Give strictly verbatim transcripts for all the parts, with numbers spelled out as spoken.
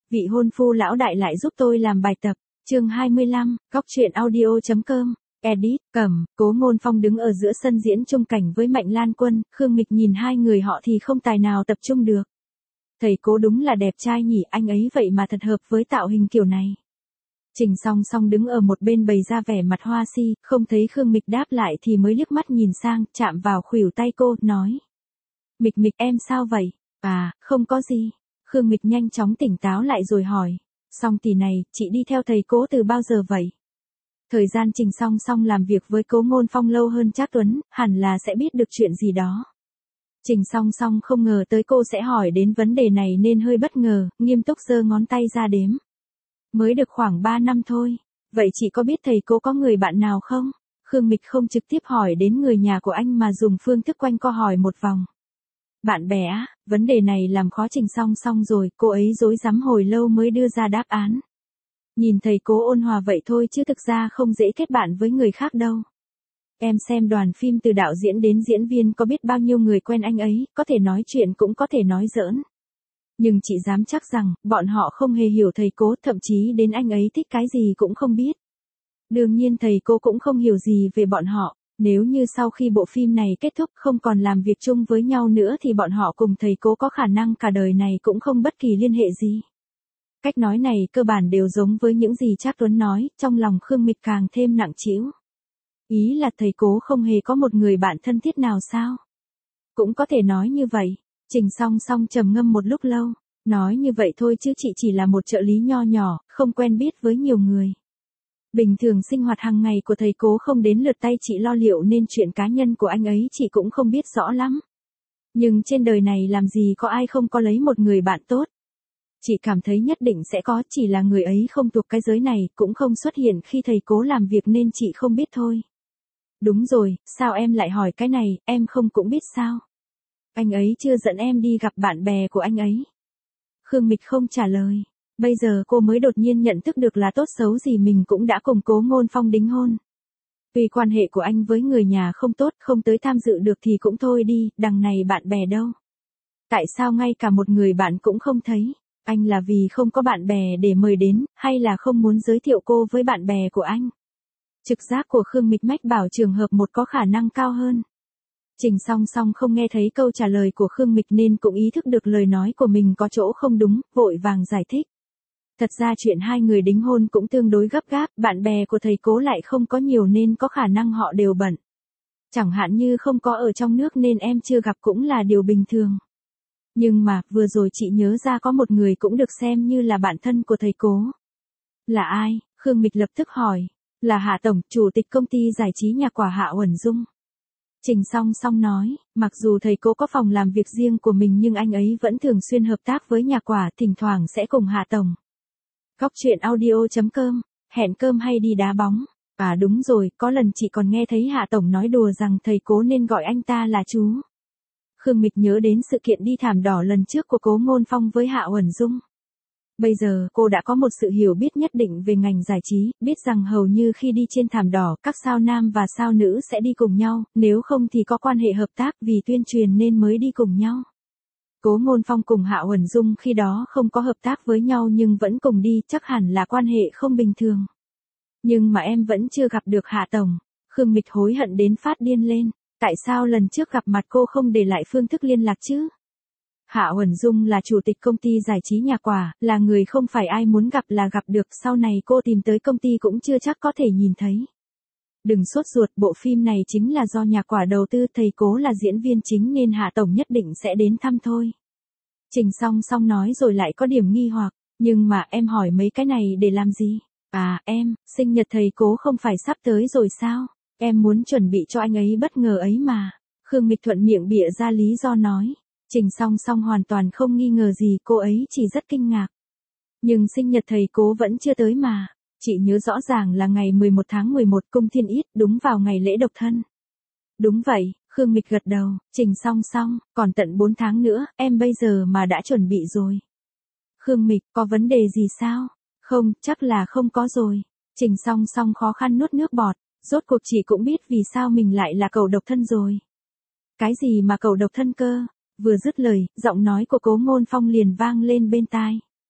vị hôn phu lão đại lại giúp tôi làm bài tập. Chương hai mươi lăm, Góc truyện audio chấm com. Edit, Cẩm, Cố Ngôn Phong đứng ở giữa sân diễn chung cảnh với Mạnh Lan Quân, Khương Mịch nhìn hai người họ thì không tài nào tập trung được. Thầy Cố đúng là đẹp trai nhỉ, anh ấy vậy mà thật hợp với tạo hình kiểu này. Trình Song Song đứng ở một bên bày ra vẻ mặt hoa si, không thấy Khương Mịch đáp lại thì mới liếc mắt nhìn sang, chạm vào khuỷu tay cô, nói. Mịch Mịch em sao vậy? À, không có gì. Khương Mịch nhanh chóng tỉnh táo lại rồi hỏi. Song tỷ này, chị đi theo thầy Cố từ bao giờ vậy? Thời gian Trình Song Song làm việc với Cố Ngôn Phong lâu hơn Trác Tuấn, hẳn là sẽ biết được chuyện gì đó. Trình Song Song không ngờ tới cô sẽ hỏi đến vấn đề này nên hơi bất ngờ, nghiêm túc giơ ngón tay ra đếm. Mới được khoảng ba năm thôi. Vậy chị có biết thầy Cố có người bạn nào không? Khương Mịch không trực tiếp hỏi đến người nhà của anh mà dùng phương thức quanh co hỏi một vòng. Bạn bè á, vấn đề này làm khó Trình Song Song rồi, cô ấy rối rắm hồi lâu mới đưa ra đáp án. Nhìn thầy Cố ôn hòa vậy thôi chứ thực ra không dễ kết bạn với người khác đâu. Em xem đoàn phim từ đạo diễn đến diễn viên có biết bao nhiêu người quen anh ấy, có thể nói chuyện cũng có thể nói giỡn. Nhưng chị dám chắc rằng, bọn họ không hề hiểu thầy Cố, thậm chí đến anh ấy thích cái gì cũng không biết. Đương nhiên thầy Cố cũng không hiểu gì về bọn họ. Nếu như sau khi bộ phim này kết thúc không còn làm việc chung với nhau nữa thì bọn họ cùng thầy Cố có khả năng cả đời này cũng không bất kỳ liên hệ gì. Cách nói này cơ bản đều giống với những gì Trác Tuấn nói, trong lòng Khương Mịch càng thêm nặng trĩu. Ý là thầy Cố không hề có một người bạn thân thiết nào sao? Cũng có thể nói như vậy. Trình Song Song trầm ngâm một lúc lâu, nói như vậy thôi chứ chị chỉ là một trợ lý nho nhỏ, không quen biết với nhiều người. Bình thường sinh hoạt hàng ngày của thầy Cố không đến lượt tay chị lo liệu nên chuyện cá nhân của anh ấy chị cũng không biết rõ lắm. Nhưng trên đời này làm gì có ai không có lấy một người bạn tốt. Chị cảm thấy nhất định sẽ có, chỉ là người ấy không thuộc cái giới này, cũng không xuất hiện khi thầy Cố làm việc nên chị không biết thôi. Đúng rồi, sao em lại hỏi cái này, em không cũng biết sao? Anh ấy chưa dẫn em đi gặp bạn bè của anh ấy. Khương Mịch không trả lời. Bây giờ cô mới đột nhiên nhận thức được là tốt xấu gì mình cũng đã cùng Cố Ngôn Phong đính hôn. Vì quan hệ của anh với người nhà không tốt, không tới tham dự được thì cũng thôi đi, đằng này bạn bè đâu. Tại sao ngay cả một người bạn cũng không thấy? Anh là vì không có bạn bè để mời đến, hay là không muốn giới thiệu cô với bạn bè của anh? Trực giác của Khương Mịch mách bảo trường hợp một có khả năng cao hơn. Trình Song Song không nghe thấy câu trả lời của Khương Mịch nên cũng ý thức được lời nói của mình có chỗ không đúng, vội vàng giải thích. Thật ra chuyện hai người đính hôn cũng tương đối gấp gáp, bạn bè của thầy Cố lại không có nhiều nên có khả năng họ đều bận. Chẳng hạn như không có ở trong nước nên em chưa gặp cũng là điều bình thường. Nhưng mà, vừa rồi chị nhớ ra có một người cũng được xem như là bạn thân của thầy Cố. Là ai? Khương Mịch lập tức hỏi. Là Hạ Tổng, chủ tịch công ty giải trí nhà quả Hạ Uẩn Dung. Trình Song Song nói, mặc dù thầy Cố có phòng làm việc riêng của mình nhưng anh ấy vẫn thường xuyên hợp tác với nhà quả, thỉnh thoảng sẽ cùng Hạ Tổng. Góc truyện audio chấm com, hẹn cơm hay đi đá bóng. À đúng rồi, có lần chị còn nghe thấy Hạ Tổng nói đùa rằng thầy Cố nên gọi anh ta là chú. Khương Mịch nhớ đến sự kiện đi thảm đỏ lần trước của Cố Ngôn Phong với Hạ Uẩn Dung. Bây giờ cô đã có một sự hiểu biết nhất định về ngành giải trí, biết rằng hầu như khi đi trên thảm đỏ, các sao nam và sao nữ sẽ đi cùng nhau, nếu không thì có quan hệ hợp tác vì tuyên truyền nên mới đi cùng nhau. Cố Ngôn Phong cùng Hạ Uẩn Dung khi đó không có hợp tác với nhau nhưng vẫn cùng đi, chắc hẳn là quan hệ không bình thường. Nhưng mà em vẫn chưa gặp được Hạ Tổng. Khương Mịch hối hận đến phát điên lên. Tại sao lần trước gặp mặt cô không để lại phương thức liên lạc chứ? Hạ Uẩn Dung là chủ tịch công ty giải trí nhà quả, là người không phải ai muốn gặp là gặp được, sau này cô tìm tới công ty cũng chưa chắc có thể nhìn thấy. Đừng sốt ruột, bộ phim này chính là do nhà quả đầu tư, thầy Cố là diễn viên chính nên Hạ Tổng nhất định sẽ đến thăm thôi. Trình Song Song nói rồi lại có điểm nghi hoặc, nhưng mà em hỏi mấy cái này để làm gì? À em, sinh nhật thầy Cố không phải sắp tới rồi sao? Em muốn chuẩn bị cho anh ấy bất ngờ ấy mà. Khương Mịch thuận miệng bịa ra lý do nói. Trình Song Song hoàn toàn không nghi ngờ gì, cô ấy chỉ rất kinh ngạc. Nhưng sinh nhật thầy Cố vẫn chưa tới mà. Chị nhớ rõ ràng là ngày mười một tháng mười một cung thiên yết, đúng vào ngày lễ độc thân. Đúng vậy, Khương Mịch gật đầu. Trình Song Song, còn tận bốn tháng nữa, em bây giờ mà đã chuẩn bị rồi. Khương Mịch, có vấn đề gì sao? Không, chắc là không có rồi. Trình Song Song khó khăn nuốt nước bọt. Rốt cuộc chị cũng biết vì sao mình lại là cậu độc thân rồi. Cái gì mà cậu độc thân cơ? Vừa dứt lời, giọng nói của Cố Ngôn Phong liền vang lên bên tai.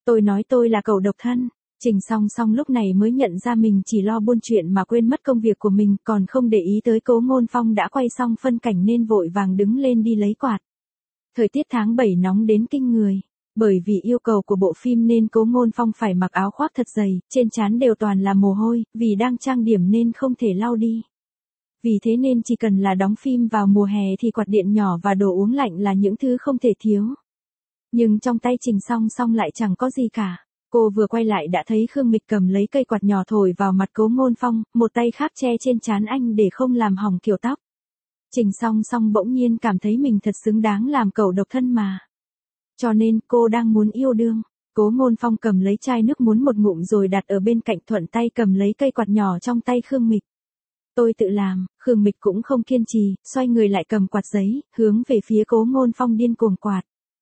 Tôi nói tôi là cậu độc thân. Trình Song Song lúc này mới nhận ra mình chỉ lo buôn chuyện mà quên mất công việc của mình, còn không để ý tới Cố Ngôn Phong đã quay xong phân cảnh nên vội vàng đứng lên đi lấy quạt. Thời tiết tháng bảy nóng đến kinh người. Bởi vì yêu cầu của bộ phim nên Cố Ngôn Phong phải mặc áo khoác thật dày, trên trán đều toàn là mồ hôi, vì đang trang điểm nên không thể lau đi. Vì thế nên chỉ cần là đóng phim vào mùa hè thì quạt điện nhỏ và đồ uống lạnh là những thứ không thể thiếu. Nhưng trong tay Trình Song Song lại chẳng có gì cả. Cô vừa quay lại đã thấy Khương Mịch cầm lấy cây quạt nhỏ thổi vào mặt Cố Ngôn Phong, một tay khác che trên trán anh để không làm hỏng kiểu tóc. Trình Song Song bỗng nhiên cảm thấy mình thật xứng đáng làm cậu độc thân mà. Cho nên cô đang muốn yêu đương. Cố Ngôn Phong cầm lấy chai nước muốn một ngụm rồi đặt ở bên cạnh, thuận tay cầm lấy cây quạt nhỏ trong tay Khương Mịch. Tôi tự làm. Khương Mịch cũng không kiên trì, xoay người lại cầm quạt giấy, hướng về phía Cố Ngôn Phong điên cuồng quạt.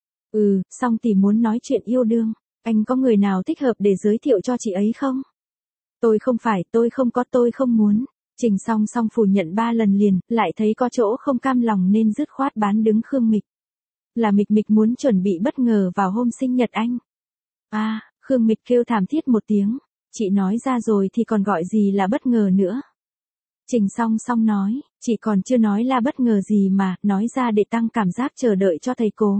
Ừ, Song tỷ muốn nói chuyện yêu đương. Anh có người nào thích hợp để giới thiệu cho chị ấy không? Tôi không phải, tôi không có, tôi không muốn. Trình Song Song phủ nhận ba lần liền, lại thấy có chỗ không cam lòng nên dứt khoát bán đứng Khương Mịch. Là Mịch Mịch muốn chuẩn bị bất ngờ vào hôm sinh nhật anh. À, Khương Mịch kêu thảm thiết một tiếng. Chị nói ra rồi thì còn gọi gì là bất ngờ nữa. Trình Song Song nói, chị còn chưa nói là bất ngờ gì mà, nói ra để tăng cảm giác chờ đợi cho thầy Cố.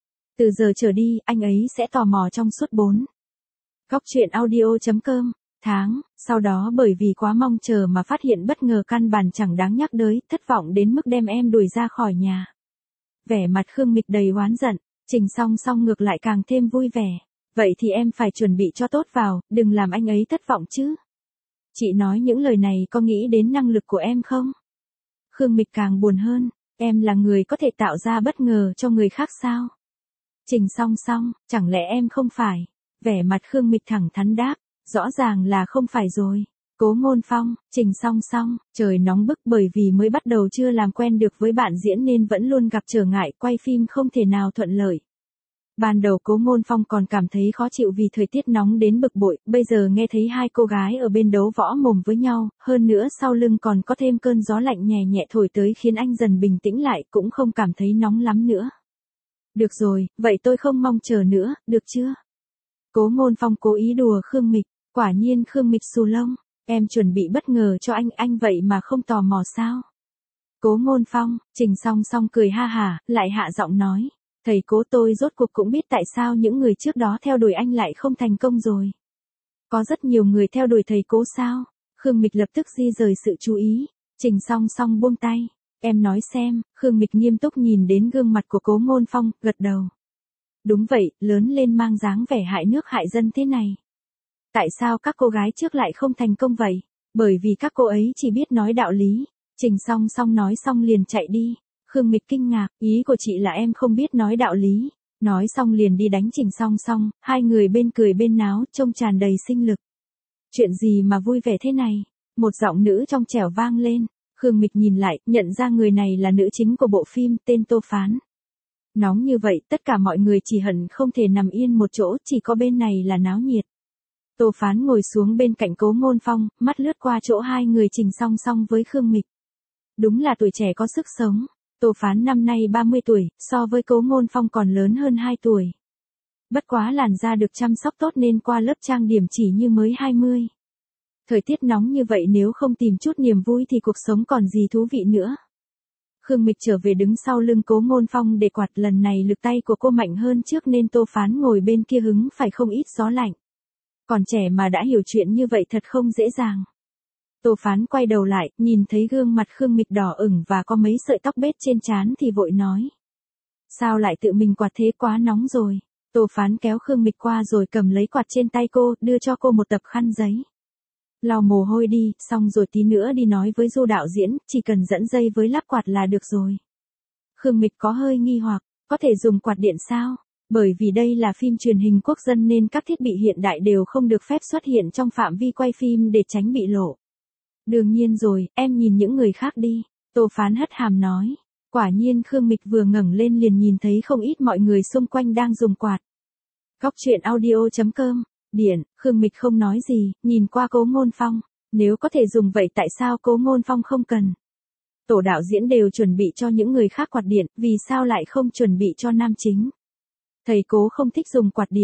Từ giờ trở đi, anh ấy sẽ tò mò trong suốt bốn. Góc truyện audio chấm com, tháng, sau đó bởi vì quá mong chờ mà phát hiện bất ngờ căn bản chẳng đáng nhắc tới, thất vọng đến mức đem em đuổi ra khỏi nhà. Vẻ mặt Khương Mịch đầy oán giận, Trình Song Song ngược lại càng thêm vui vẻ. Vậy thì em phải chuẩn bị cho tốt vào, đừng làm anh ấy thất vọng chứ. Chị nói những lời này có nghĩ đến năng lực của em không? Khương Mịch càng buồn hơn, em là người có thể tạo ra bất ngờ cho người khác sao? Trình Song Song, chẳng lẽ em không phải? Vẻ mặt Khương Mịch thẳng thắn đáp, rõ ràng là không phải rồi. Cố Ngôn Phong, Trình Song Song, trời nóng bức bởi vì mới bắt đầu chưa làm quen được với bạn diễn nên vẫn luôn gặp trở ngại, quay phim không thể nào thuận lợi. Ban đầu Cố Ngôn Phong còn cảm thấy khó chịu vì thời tiết nóng đến bực bội, bây giờ nghe thấy hai cô gái ở bên đấu võ mồm với nhau, hơn nữa sau lưng còn có thêm cơn gió lạnh nhẹ nhẹ thổi tới khiến anh dần bình tĩnh lại, cũng không cảm thấy nóng lắm nữa. Được rồi, vậy tôi không mong chờ nữa, được chưa? Cố Ngôn Phong cố ý đùa Khương Mịch, quả nhiên Khương Mịch xù lông, em chuẩn bị bất ngờ cho anh, anh vậy mà không tò mò sao? Cố Ngôn Phong, Trình Song Song cười ha hả, lại hạ giọng nói, thầy Cố tôi rốt cuộc cũng biết tại sao những người trước đó theo đuổi anh lại không thành công rồi. Có rất nhiều người theo đuổi thầy Cố sao? Khương Mịch lập tức di rời sự chú ý, Trình Song Song buông tay. Em nói xem, Khương Mịch nghiêm túc nhìn đến gương mặt của Cố Ngôn Phong, gật đầu. Đúng vậy, lớn lên mang dáng vẻ hại nước hại dân thế này. Tại sao các cô gái trước lại không thành công vậy? Bởi vì các cô ấy chỉ biết nói đạo lý. Trình Song Song nói xong liền chạy đi. Khương Mịch kinh ngạc, ý của chị là em không biết nói đạo lý. Nói xong liền đi đánh Trình Song Song, hai người bên cười bên náo, trông tràn đầy sinh lực. Chuyện gì mà vui vẻ thế này? Một giọng nữ trong trẻo vang lên. Khương Mịch nhìn lại, nhận ra người này là nữ chính của bộ phim, tên Tô Phán. Nóng như vậy, tất cả mọi người chỉ hận không thể nằm yên một chỗ, chỉ có bên này là náo nhiệt. Tô Phán ngồi xuống bên cạnh Cố Ngôn Phong, mắt lướt qua chỗ hai người Trình Song Song với Khương Mịch. Đúng là tuổi trẻ có sức sống. Tô Phán năm nay ba mươi tuổi, so với Cố Ngôn Phong còn lớn hơn hai tuổi. Bất quá làn da được chăm sóc tốt nên qua lớp trang điểm chỉ như mới hai mươi. Thời tiết nóng như vậy nếu không tìm chút niềm vui thì cuộc sống còn gì thú vị nữa. Khương Mịch trở về đứng sau lưng Cố Ngôn Phong để quạt, lần này lực tay của cô mạnh hơn trước nên Tô Phán ngồi bên kia hứng phải không ít gió lạnh. Còn trẻ mà đã hiểu chuyện như vậy thật không dễ dàng. Tô Phán quay đầu lại, nhìn thấy gương mặt Khương Mịch đỏ ửng và có mấy sợi tóc bết trên trán thì vội nói. Sao lại tự mình quạt thế, quá nóng rồi. Tô Phán kéo Khương Mịch qua rồi cầm lấy quạt trên tay cô, đưa cho cô một tập khăn giấy. Lau mồ hôi đi, xong rồi tí nữa đi nói với Du đạo diễn, chỉ cần dẫn dây với lắp quạt là được rồi. Khương Mịch có hơi nghi hoặc, có thể dùng quạt điện sao? Bởi vì đây là phim truyền hình quốc dân nên các thiết bị hiện đại đều không được phép xuất hiện trong phạm vi quay phim để tránh bị lộ. Đương nhiên rồi, em nhìn những người khác đi. Tô Phán hất hàm nói. Quả nhiên Khương Mịch vừa ngẩng lên liền nhìn thấy không ít mọi người xung quanh đang dùng quạt. Góc truyện audio chấm com, điện, Khương Mịch không nói gì, nhìn qua Cố Ngôn Phong. Nếu có thể dùng vậy tại sao Cố Ngôn Phong không cần? Tổ đạo diễn đều chuẩn bị cho những người khác quạt điện, vì sao lại không chuẩn bị cho nam chính? Thầy Cố không thích dùng quạt điện.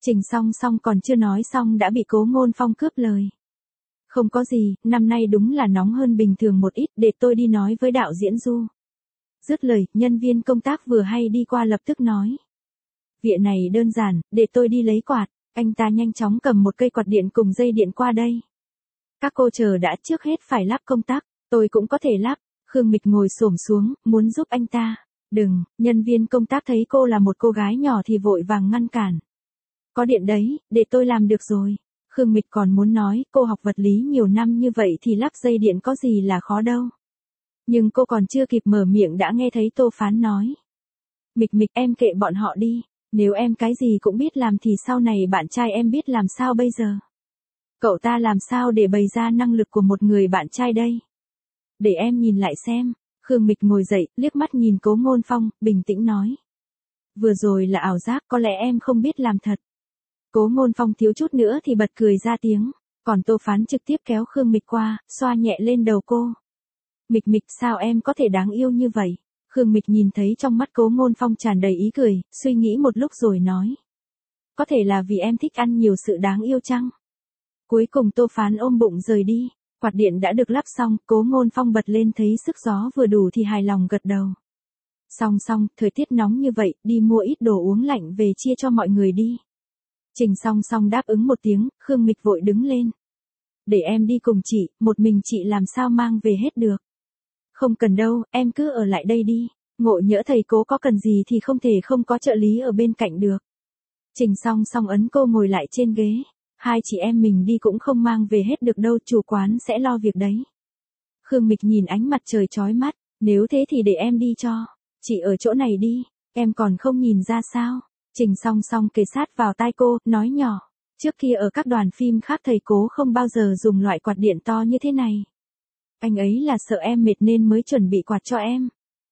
Trình Song Song còn chưa nói xong đã bị Cố Ngôn Phong cướp lời. Không có gì, năm nay đúng là nóng hơn bình thường một ít, để tôi đi nói với đạo diễn Du. Dứt lời, nhân viên công tác vừa hay đi qua lập tức nói. Viện này đơn giản, để tôi đi lấy quạt. Anh ta nhanh chóng cầm một cây quạt điện cùng dây điện qua đây. Các cô chờ đã, trước hết phải lắp công tắc, tôi cũng có thể lắp. Khương Mịch ngồi xổm xuống, muốn giúp anh ta. Đừng, nhân viên công tác thấy cô là một cô gái nhỏ thì vội vàng ngăn cản. Có điện đấy, để tôi làm được rồi. Khương Mịch còn muốn nói, cô học vật lý nhiều năm như vậy thì lắp dây điện có gì là khó đâu. Nhưng cô còn chưa kịp mở miệng đã nghe thấy Tô Phán nói. Mịch Mịch, em kệ bọn họ đi. Nếu em cái gì cũng biết làm thì sau này bạn trai em biết làm sao bây giờ? Cậu ta làm sao để bày ra năng lực của một người bạn trai đây? Để em nhìn lại xem. Khương Mịch ngồi dậy, liếc mắt nhìn Cố Ngôn Phong, bình tĩnh nói. Vừa rồi là ảo giác, có lẽ em không biết làm thật. Cố Ngôn Phong thiếu chút nữa thì bật cười ra tiếng, còn Tô Phán trực tiếp kéo Khương Mịch qua, xoa nhẹ lên đầu cô. Mịch Mịch, sao em có thể đáng yêu như vậy? Khương Mịch nhìn thấy trong mắt Cố Ngôn Phong tràn đầy ý cười, suy nghĩ một lúc rồi nói. Có thể là vì em thích ăn nhiều sự đáng yêu chăng? Cuối cùng Tô Phán ôm bụng rời đi, quạt điện đã được lắp xong, Cố Ngôn Phong bật lên thấy sức gió vừa đủ thì hài lòng gật đầu. Xong xong, thời tiết nóng như vậy, đi mua ít đồ uống lạnh về chia cho mọi người đi. Trình Song Song đáp ứng một tiếng, Khương Mịch vội đứng lên. Để em đi cùng chị, một mình chị làm sao mang về hết được. Không cần đâu, em cứ ở lại đây đi, ngộ nhỡ thầy Cố có cần gì thì không thể không có trợ lý ở bên cạnh được. Trình Song Song ấn cô ngồi lại trên ghế, hai chị em mình đi cũng không mang về hết được đâu, chủ quán sẽ lo việc đấy. Khương Mịch nhìn ánh mặt trời chói mắt, nếu thế thì để em đi cho, chị ở chỗ này đi, em còn không nhìn ra sao. Trình Song Song kề sát vào tai cô, nói nhỏ, trước kia ở các đoàn phim khác thầy Cố không bao giờ dùng loại quạt điện to như thế này. Anh ấy là sợ em mệt nên mới chuẩn bị quạt cho em.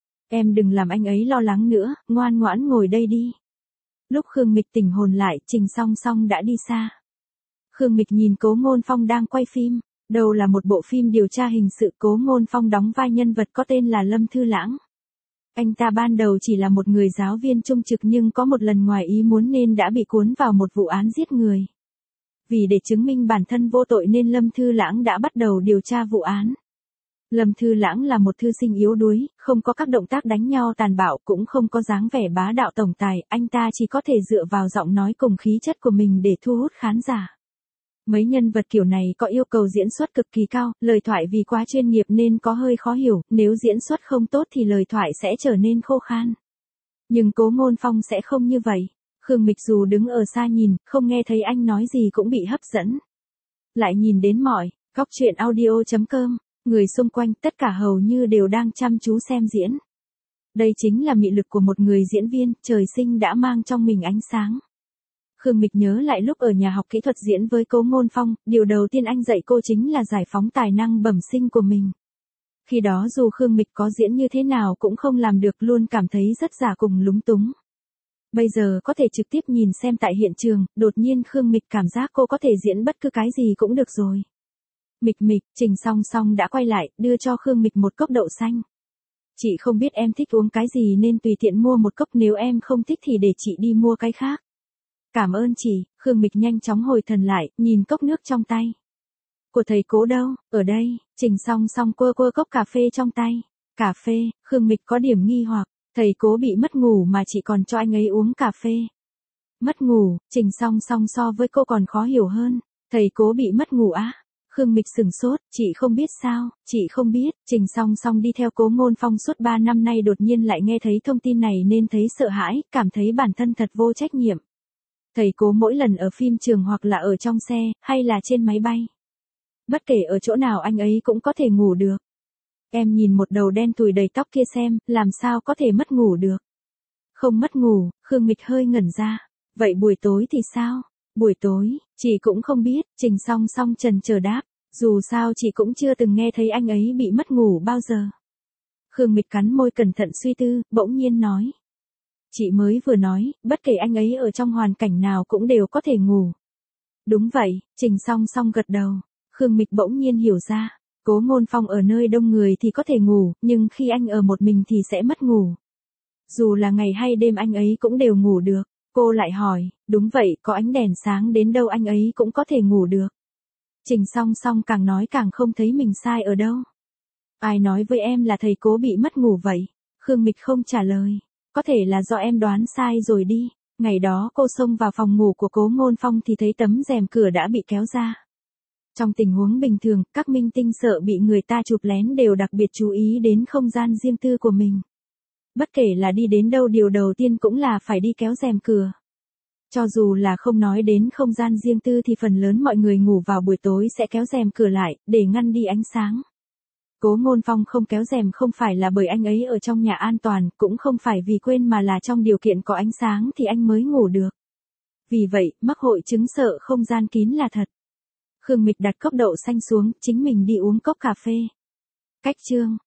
Em đừng làm anh ấy lo lắng nữa, ngoan ngoãn ngồi đây đi. Lúc Khương Mịch tỉnh hồn lại, Trình Song Song đã đi xa. Khương Mịch nhìn Cố Ngôn Phong đang quay phim, đầu là một bộ phim điều tra hình sự. Cố Ngôn Phong đóng vai nhân vật có tên là Lâm Thư Lãng. Anh ta ban đầu chỉ là một người giáo viên trung trực nhưng có một lần ngoài ý muốn nên đã bị cuốn vào một vụ án giết người. Vì để chứng minh bản thân vô tội nên Lâm Thư Lãng đã bắt đầu điều tra vụ án. Lâm Thư Lãng là một thư sinh yếu đuối, không có các động tác đánh nhau tàn bạo, cũng không có dáng vẻ bá đạo tổng tài, anh ta chỉ có thể dựa vào giọng nói cùng khí chất của mình để thu hút khán giả. Mấy nhân vật kiểu này có yêu cầu diễn xuất cực kỳ cao, lời thoại vì quá chuyên nghiệp nên có hơi khó hiểu, nếu diễn xuất không tốt thì lời thoại sẽ trở nên khô khan. Nhưng Cố Ngôn Phong sẽ không như vậy. Khương Mịch dù đứng ở xa nhìn, không nghe thấy anh nói gì cũng bị hấp dẫn. Lại nhìn đến mọi góc truyện audio chấm com, người xung quanh tất cả hầu như đều đang chăm chú xem diễn. Đây chính là mị lực của một người diễn viên, trời sinh đã mang trong mình ánh sáng. Khương Mịch nhớ lại lúc ở nhà học kỹ thuật diễn với Cố Ngôn Phong, điều đầu tiên anh dạy cô chính là giải phóng tài năng bẩm sinh của mình. Khi đó dù Khương Mịch có diễn như thế nào cũng không làm được, luôn cảm thấy rất giả cùng lúng túng. Bây giờ có thể trực tiếp nhìn xem tại hiện trường, đột nhiên Khương Mịch cảm giác cô có thể diễn bất cứ cái gì cũng được rồi. Mịch Mịch, Trình Song Song đã quay lại, đưa cho Khương Mịch một cốc đậu xanh. Chị không biết em thích uống cái gì nên tùy tiện mua một cốc, nếu em không thích thì để chị đi mua cái khác. Cảm ơn chị. Khương Mịch nhanh chóng hồi thần lại, nhìn cốc nước trong tay. Của thầy Cố đâu? Ở đây. Trình Song Song quơ quơ cốc cà phê trong tay. Cà phê? Khương Mịch có điểm nghi hoặc, thầy Cố bị mất ngủ mà chị còn cho anh ấy uống cà phê. Mất ngủ? Trình Song Song so với cô còn khó hiểu hơn. Thầy Cố bị mất ngủ á? Khương Mịch sửng sốt, chị không biết sao? Chị không biết. Trình Song Song đi theo Cố Ngôn Phong suốt ba năm nay đột nhiên lại nghe thấy thông tin này nên thấy sợ hãi, cảm thấy bản thân thật vô trách nhiệm. Thầy Cố mỗi lần ở phim trường hoặc là ở trong xe, hay là trên máy bay. Bất kể ở chỗ nào anh ấy cũng có thể ngủ được. Em nhìn một đầu đen thui đầy tóc kia xem, làm sao có thể mất ngủ được. Không mất ngủ, Khương Mịch hơi ngẩn ra. Vậy buổi tối thì sao? Buổi tối, chị cũng không biết. Trình Song Song chần chờ đáp. Dù sao chị cũng chưa từng nghe thấy anh ấy bị mất ngủ bao giờ. Khương Mịch cắn môi cẩn thận suy tư, bỗng nhiên nói. Chị mới vừa nói, bất kể anh ấy ở trong hoàn cảnh nào cũng đều có thể ngủ. Đúng vậy. Trình Song Song gật đầu. Khương Mịch bỗng nhiên hiểu ra. Cố Ngôn Phong ở nơi đông người thì có thể ngủ, nhưng khi anh ở một mình thì sẽ mất ngủ. Dù là ngày hay đêm anh ấy cũng đều ngủ được. Cô lại hỏi, đúng vậy, có ánh đèn sáng đến đâu anh ấy cũng có thể ngủ được. Trình Song Song càng nói càng không thấy mình sai ở đâu. Ai nói với em là thầy Cố bị mất ngủ vậy? Khương Mịch không trả lời. Có thể là do em đoán sai rồi đi. Ngày đó cô xông vào phòng ngủ của Cố Ngôn Phong thì thấy tấm rèm cửa đã bị kéo ra. Trong tình huống bình thường, các minh tinh sợ bị người ta chụp lén đều đặc biệt chú ý đến không gian riêng tư của mình. Bất kể là đi đến đâu điều đầu tiên cũng là phải đi kéo rèm cửa. Cho dù là không nói đến không gian riêng tư thì phần lớn mọi người ngủ vào buổi tối sẽ kéo rèm cửa lại, để ngăn đi ánh sáng. Cố Ngôn Phong không kéo rèm không phải là bởi anh ấy ở trong nhà an toàn, cũng không phải vì quên mà là trong điều kiện có ánh sáng thì anh mới ngủ được. Vì vậy, mắc hội chứng sợ không gian kín là thật. Khương Mịch đặt cốc đậu xanh xuống, chính mình đi uống cốc cà phê. Cách chương